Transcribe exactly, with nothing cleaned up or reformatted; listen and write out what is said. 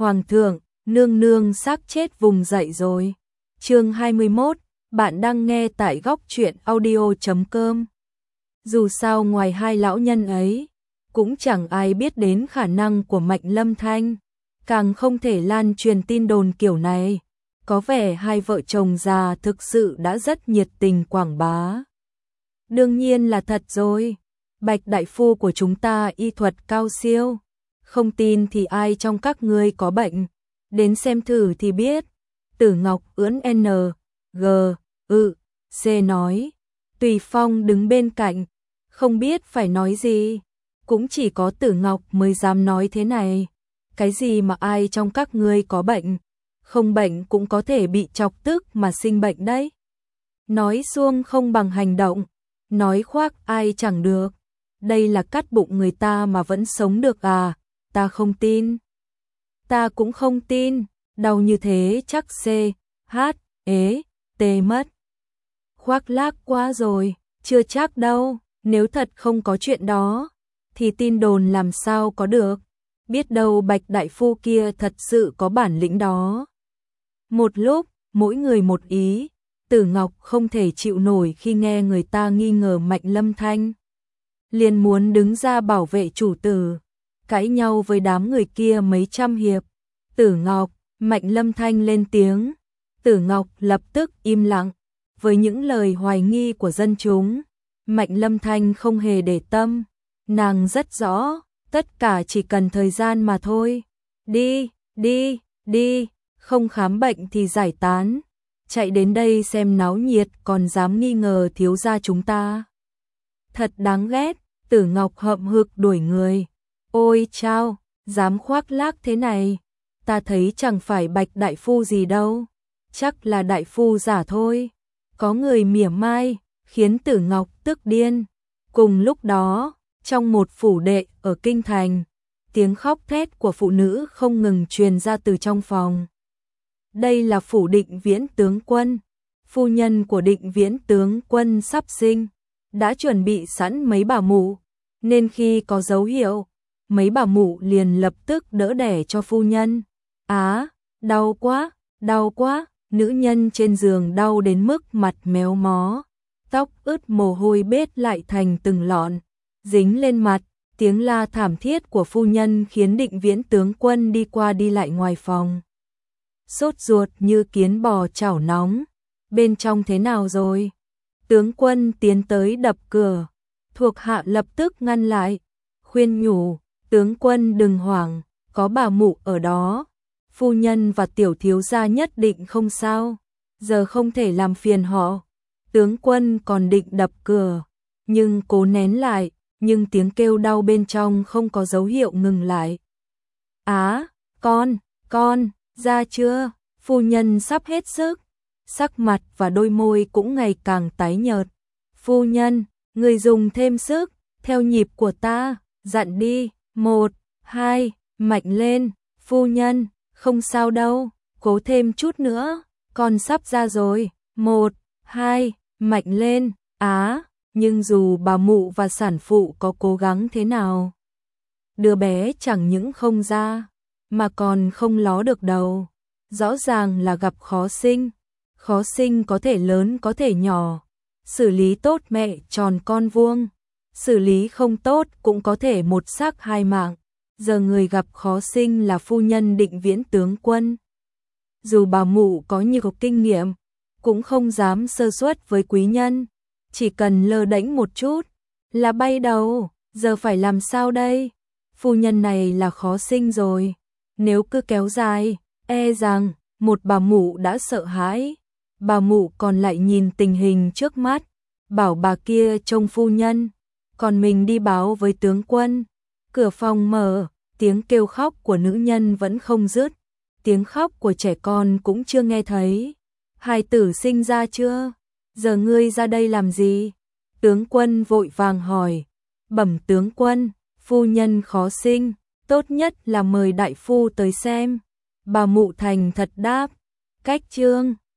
Hoàng thượng, nương nương xác chết vùng dậy rồi. Chương hai mươi mốt, bạn đang nghe tại góc truyện audio chấm com. Dù sao ngoài hai lão nhân ấy, cũng chẳng ai biết đến khả năng của Mạnh Lâm Thanh, càng không thể lan truyền tin đồn kiểu này. Có vẻ hai vợ chồng già thực sự đã rất nhiệt tình quảng bá. Đương nhiên là thật rồi, Bạch đại phu của chúng ta y thuật cao siêu, không tin thì ai trong các ngươi có bệnh, đến xem thử thì biết. Tử Ngọc ưỡn N, G, ư, C nói. Tùy Phong đứng bên cạnh, không biết phải nói gì, cũng chỉ có Tử Ngọc mới dám nói thế này. Cái gì mà ai trong các ngươi có bệnh, không bệnh cũng có thể bị chọc tức mà sinh bệnh đấy. Nói suông không bằng hành động, nói khoác ai chẳng được. Đây là cắt bụng người ta mà vẫn sống được à, ta không tin. Ta cũng không tin, đau như thế chắc C, H, ế, T mất. Khoác lác quá rồi, chưa chắc đâu, nếu thật không có chuyện đó, thì tin đồn làm sao có được, biết đâu Bạch đại phu kia thật sự có bản lĩnh đó. Một lúc, mỗi người một ý, Tử Ngọc không thể chịu nổi khi nghe người ta nghi ngờ Mạnh Lâm Thanh. Liền muốn đứng ra bảo vệ chủ tử, cãi nhau với đám người kia mấy trăm hiệp. Tử Ngọc, Mạnh Lâm Thanh lên tiếng. Tử Ngọc lập tức im lặng, với những lời hoài nghi của dân chúng. Mạnh Lâm Thanh không hề để tâm, nàng rất rõ, tất cả chỉ cần thời gian mà thôi. Đi, đi, đi, không khám bệnh thì giải tán. Chạy đến đây xem náo nhiệt còn dám nghi ngờ thiếu gia chúng ta. Thật đáng ghét, Tử Ngọc hậm hực đuổi người. Ôi chao, dám khoác lác thế này, ta thấy chẳng phải Bạch đại phu gì đâu, chắc là đại phu giả thôi. Có người mỉa mai, khiến Tử Ngọc tức điên. Cùng lúc đó, trong một phủ đệ ở kinh thành, tiếng khóc thét của phụ nữ không ngừng truyền ra từ trong phòng. Đây là phủ Định Viễn tướng quân, phu nhân của Định Viễn tướng quân sắp sinh, đã chuẩn bị sẵn mấy bà mụ, nên khi có dấu hiệu, mấy bà mụ liền lập tức đỡ đẻ cho phu nhân. Á, đau quá, đau quá, nữ nhân trên giường đau đến mức mặt méo mó, tóc ướt mồ hôi bết lại thành từng lọn, dính lên mặt. Tiếng la thảm thiết của phu nhân khiến Định Viễn tướng quân đi qua đi lại ngoài phòng. Sốt ruột như kiến bò chảo nóng, bên trong thế nào rồi? Tướng quân tiến tới đập cửa, thuộc hạ lập tức ngăn lại, khuyên nhủ, tướng quân đừng hoảng, có bà mụ ở đó, phu nhân và tiểu thiếu gia nhất định không sao, giờ không thể làm phiền họ. Tướng quân còn định đập cửa, nhưng cố nén lại, nhưng tiếng kêu đau bên trong không có dấu hiệu ngừng lại. Á, con, con, ra chưa? Phu nhân sắp hết sức, sắc mặt và đôi môi cũng ngày càng tái nhợt. Phu nhân, người dùng thêm sức, theo nhịp của ta, dặn đi. Một, hai, mạnh lên, phu nhân, không sao đâu, cố thêm chút nữa, con sắp ra rồi. Một, hai, mạnh lên. Á, nhưng dù bà mụ và sản phụ có cố gắng thế nào, đứa bé chẳng những không ra, mà còn không ló được đầu. Rõ ràng là gặp khó sinh, khó sinh có thể lớn có thể nhỏ, xử lý tốt mẹ tròn con vuông, xử lý không tốt cũng có thể một xác hai mạng. Giờ người gặp khó sinh là phu nhân Định Viễn tướng quân. Dù bà mụ có nhiều kinh nghiệm, cũng không dám sơ suất với quý nhân, chỉ cần lơ đễnh một chút là bay đầu. Giờ phải làm sao đây? Phu nhân này là khó sinh rồi, nếu cứ kéo dài, e rằng một bà mụ đã sợ hãi, bà mụ còn lại nhìn tình hình trước mắt, bảo bà kia trông phu nhân, còn mình đi báo với tướng quân. Cửa phòng mở, tiếng kêu khóc của nữ nhân vẫn không dứt, tiếng khóc của trẻ con cũng chưa nghe thấy. Hài tử sinh ra chưa? Giờ ngươi ra đây làm gì? Tướng quân vội vàng hỏi. Bẩm tướng quân, phu nhân khó sinh, tốt nhất là mời đại phu tới xem. Bà mụ thành thật đáp. Cách chương